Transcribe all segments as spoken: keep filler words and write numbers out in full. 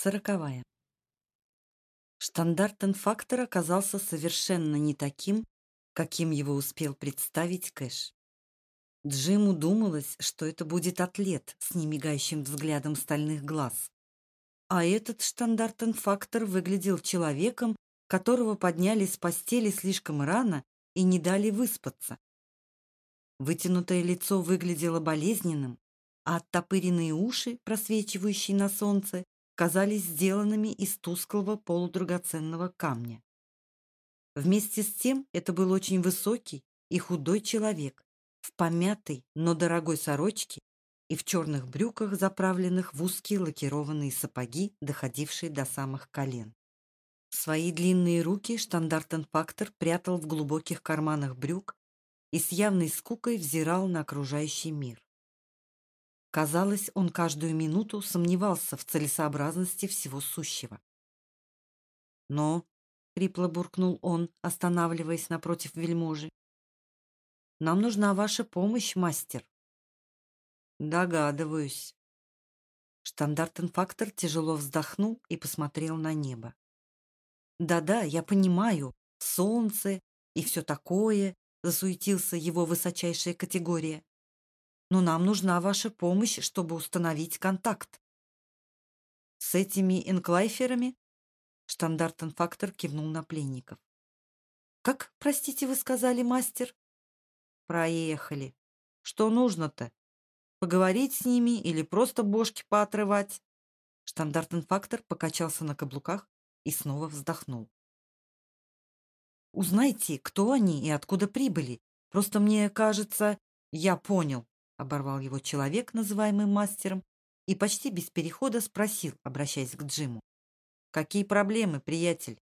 Сороковая. Штандартенфактор оказался совершенно не таким, каким его успел представить Кэш. Джиму думалось, что это будет атлет с немигающим взглядом стальных глаз. А этот штандартенфактор выглядел человеком, которого подняли с постели слишком рано и не дали выспаться. Вытянутое лицо выглядело болезненным, а оттопыренные уши, просвечивающие на солнце, казались сделанными из тусклого полудрагоценного камня. Вместе с тем это был очень высокий и худой человек в помятой, но дорогой сорочке и в черных брюках, заправленных в узкие лакированные сапоги, доходившие до самых колен. Свои длинные руки штандартенфактор прятал в глубоких карманах брюк и с явной скукой взирал на окружающий мир. Казалось, он каждую минуту сомневался в целесообразности всего сущего. «Но», — хрипло буркнул он, останавливаясь напротив вельможи, — «нам нужна ваша помощь, мастер». «Догадываюсь». Штандартенфактор тяжело вздохнул и посмотрел на небо. «Да-да, я понимаю, солнце и все такое», — засуетился его высочайшая категория. «Но нам нужна ваша помощь, чтобы установить контакт». «С этими энклайферами?» Штандартенфактор кивнул на пленников. «Как, простите, вы сказали, мастер?» «Проехали. Что нужно-то? Поговорить с ними или просто бошки поотрывать?» Штандартенфактор покачался на каблуках и снова вздохнул. «Узнайте, кто они и откуда прибыли. Просто мне кажется, я понял», — оборвал его человек, называемый мастером, и почти без перехода спросил, обращаясь к Джиму. «Какие проблемы, приятель?»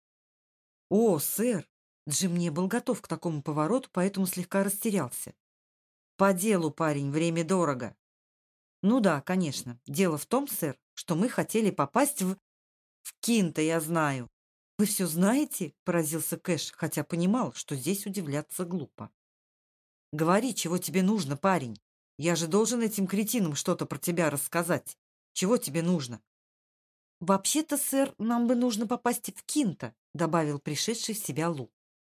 «О, сэр!» Джим не был готов к такому повороту, поэтому слегка растерялся. «По делу, парень, время дорого». «Ну да, конечно. Дело в том, сэр, что мы хотели попасть в...» «В Кинто, я знаю». «Вы все знаете?» — поразился Кэш, хотя понимал, что здесь удивляться глупо. «Говори, чего тебе нужно, парень. Я же должен этим кретинам что-то про тебя рассказать. Чего тебе нужно?» «Вообще-то, сэр, нам бы нужно попасть в Кинто», — добавил пришедший в себя Лу.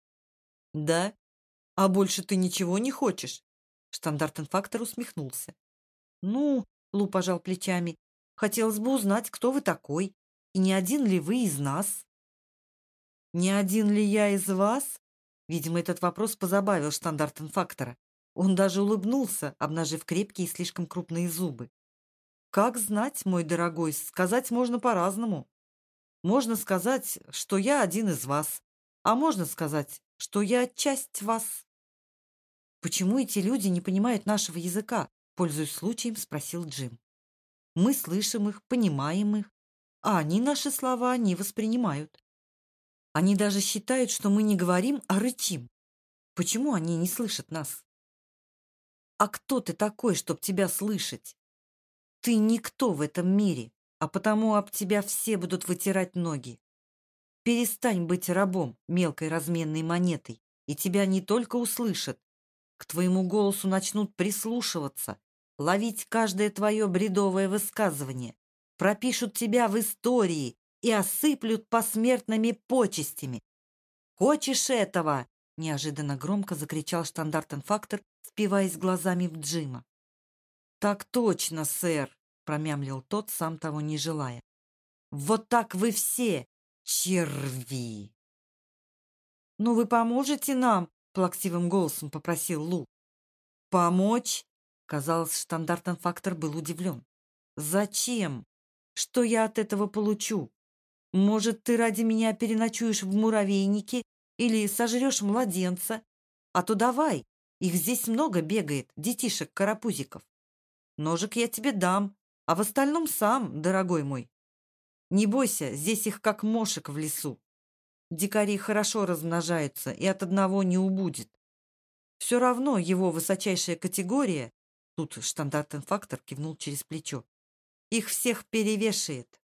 «Да? А больше ты ничего не хочешь?» Штандартенфактор усмехнулся. «Ну, — Лу пожал плечами, — хотелось бы узнать, кто вы такой, и не один ли вы из нас?» «Не один ли я из вас?» Видимо, этот вопрос позабавил штандартенфактора. Он даже улыбнулся, обнажив крепкие и слишком крупные зубы. «Как знать, мой дорогой, сказать можно по-разному. Можно сказать, что я один из вас, а можно сказать, что я часть вас». «Почему эти люди не понимают нашего языка?» — пользуясь случаем, спросил Джим. «Мы слышим их, понимаем их, а они наши слова не воспринимают. Они даже считают, что мы не говорим, а рычим. Почему они не слышат нас?» «А кто ты такой, чтоб тебя слышать? Ты никто в этом мире, а потому об тебя все будут вытирать ноги. Перестань быть рабом, мелкой разменной монетой, и тебя не только услышат, к твоему голосу начнут прислушиваться, ловить каждое твое бредовое высказывание, пропишут тебя в истории и осыплют посмертными почестями. Хочешь этого?» — неожиданно громко закричал штандартенфактор, впиваясь глазами в Джима. «Так точно, сэр», — промямлил тот, сам того не желая. «Вот так вы все, черви!» «Ну вы поможете нам?» — плаксивым голосом попросил Лу. «Помочь?» — казалось, штандартенфактор был удивлен. «Зачем? Что я от этого получу? Может, ты ради меня переночуешь в муравейнике или сожрешь младенца? А то давай, их здесь много бегает, детишек-карапузиков. Ножик я тебе дам, а в остальном сам, дорогой мой. Не бойся, здесь их как мошек в лесу. Дикари хорошо размножаются, и от одного не убудет. Все равно его высочайшая категория, тут штандартенфактор кивнул через плечо, их всех перевешает».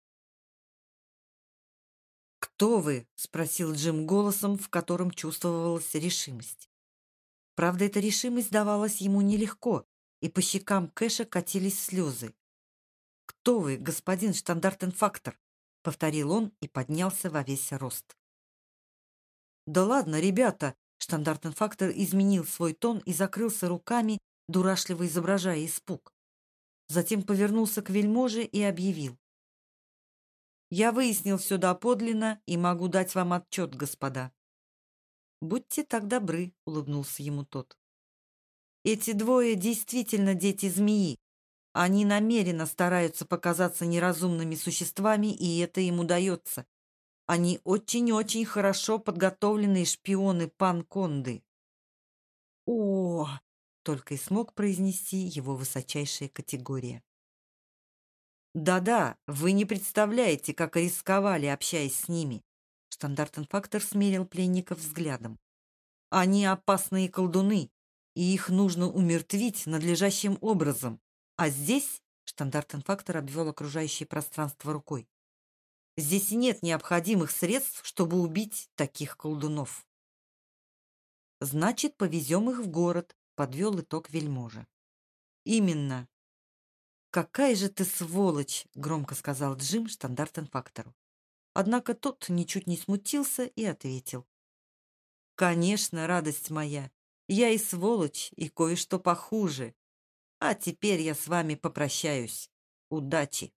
«Кто вы?» — спросил Джим голосом, в котором чувствовалась решимость. Правда, эта решимость давалась ему нелегко, и по щекам Кэша катились слезы. «Кто вы, господин штандартенфактор?» повторил он и поднялся во весь рост. Да ладно, ребята, штандартенфактор изменил свой тон и закрылся руками, дурашливо изображая испуг. Затем повернулся к вельможе и объявил: «Я выяснил все доподлинно и могу дать вам отчет, господа». «Будьте так добры», — улыбнулся ему тот. «Эти двое действительно дети змеи. Они намеренно стараются показаться неразумными существами, и это им удается. Они очень-очень хорошо подготовленные шпионы Пан-Конды». «О!» — только и смог произнести его высочайшая категория. «Да-да, вы не представляете, как рисковали, общаясь с ними». Штандартенфактор смерил пленников взглядом. «Они опасные колдуны, и их нужно умертвить надлежащим образом. А здесь...» — штандартенфактор обвел окружающее пространство рукой. «Здесь нет необходимых средств, чтобы убить таких колдунов». «Значит, повезем их в город», — подвел итог вельможа. «Именно». «Какая же ты сволочь!» — громко сказал Джим штандартенфактору. Однако тот ничуть не смутился и ответил: «Конечно, радость моя, я и сволочь, и кое-что похуже. А теперь я с вами попрощаюсь. Удачи!»